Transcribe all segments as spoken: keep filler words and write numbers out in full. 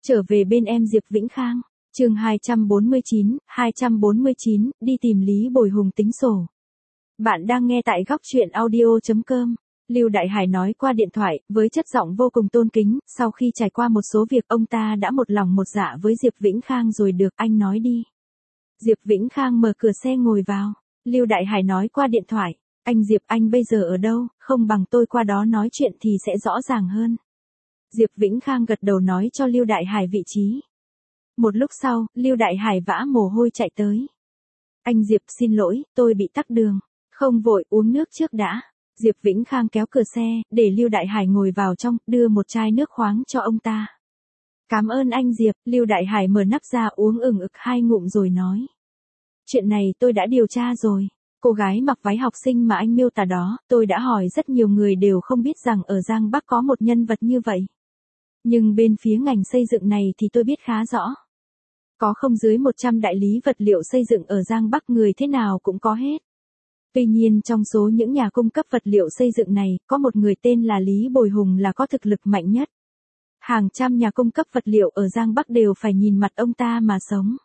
Trở về bên em Diệp Vĩnh Khang. Chương hai trăm bốn mươi chín, hai trăm bốn mươi chín, đi tìm Lý Bồi Hùng tính sổ. Bạn đang nghe tại góc truyện audio chấm com. Lưu Đại Hải nói qua điện thoại, với chất giọng vô cùng tôn kính, sau khi trải qua một số việc ông ta đã một lòng một dạ với Diệp Vĩnh Khang rồi được, anh nói đi. Diệp Vĩnh Khang mở cửa xe ngồi vào. Lưu Đại Hải nói qua điện thoại, anh Diệp anh bây giờ ở đâu, không bằng tôi qua đó nói chuyện thì sẽ rõ ràng hơn. Diệp Vĩnh Khang gật đầu nói cho Lưu Đại Hải vị trí. Một lúc sau, Lưu Đại Hải vã mồ hôi chạy tới. Anh Diệp xin lỗi, tôi bị tắc đường. Không vội, uống nước trước đã. Diệp Vĩnh Khang kéo cửa xe, để Lưu Đại Hải ngồi vào trong, đưa một chai nước khoáng cho ông ta. Cảm ơn anh Diệp, Lưu Đại Hải mở nắp ra uống ừng ực hai ngụm rồi nói. Chuyện này tôi đã điều tra rồi. Cô gái mặc váy học sinh mà anh miêu tả đó, tôi đã hỏi rất nhiều người đều không biết rằng ở Giang Bắc có một nhân vật như vậy. Nhưng bên phía ngành xây dựng này thì tôi biết khá rõ. Có không dưới một trăm đại lý vật liệu xây dựng ở Giang Bắc, người thế nào cũng có hết. Tuy nhiên trong số những nhà cung cấp vật liệu xây dựng này, có một người tên là Lý Bồi Hùng là có thực lực mạnh nhất. Hàng trăm nhà cung cấp vật liệu ở Giang Bắc đều phải nhìn mặt ông ta mà sống.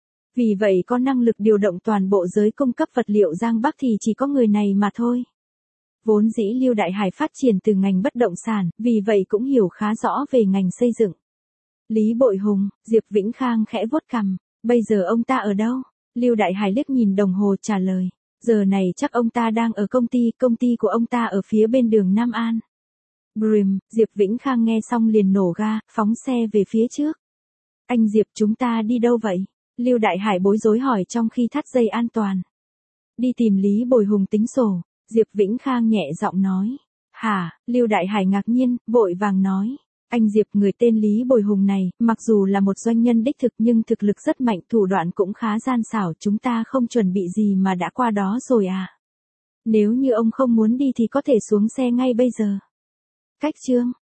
Vì vậy có năng lực điều động toàn bộ giới cung cấp vật liệu Giang Bắc thì chỉ có người này mà thôi. Vốn dĩ Lưu Đại Hải phát triển từ ngành bất động sản, vì vậy cũng hiểu khá rõ về ngành xây dựng. Lý Bội Hùng, Diệp Vĩnh Khang khẽ vuốt cằm, bây giờ ông ta ở đâu? Lưu Đại Hải liếc nhìn đồng hồ trả lời, giờ này chắc ông ta đang ở công ty, công ty của ông ta ở phía bên đường Nam An. Brim, Diệp Vĩnh Khang nghe xong liền nổ ga, phóng xe về phía trước. Anh Diệp chúng ta đi đâu vậy? Lưu Đại Hải bối rối hỏi trong khi thắt dây an toàn. Đi tìm Lý Bồi Hùng tính sổ, Diệp Vĩnh Khang nhẹ giọng nói. Hả, Lưu Đại Hải ngạc nhiên, vội vàng nói. Anh Diệp, người tên Lý Bồi Hùng này, mặc dù là một doanh nhân đích thực nhưng thực lực rất mạnh, thủ đoạn cũng khá gian xảo, chúng ta không chuẩn bị gì mà đã qua đó rồi à. Nếu như ông không muốn đi thì có thể xuống xe ngay bây giờ. Cách chương.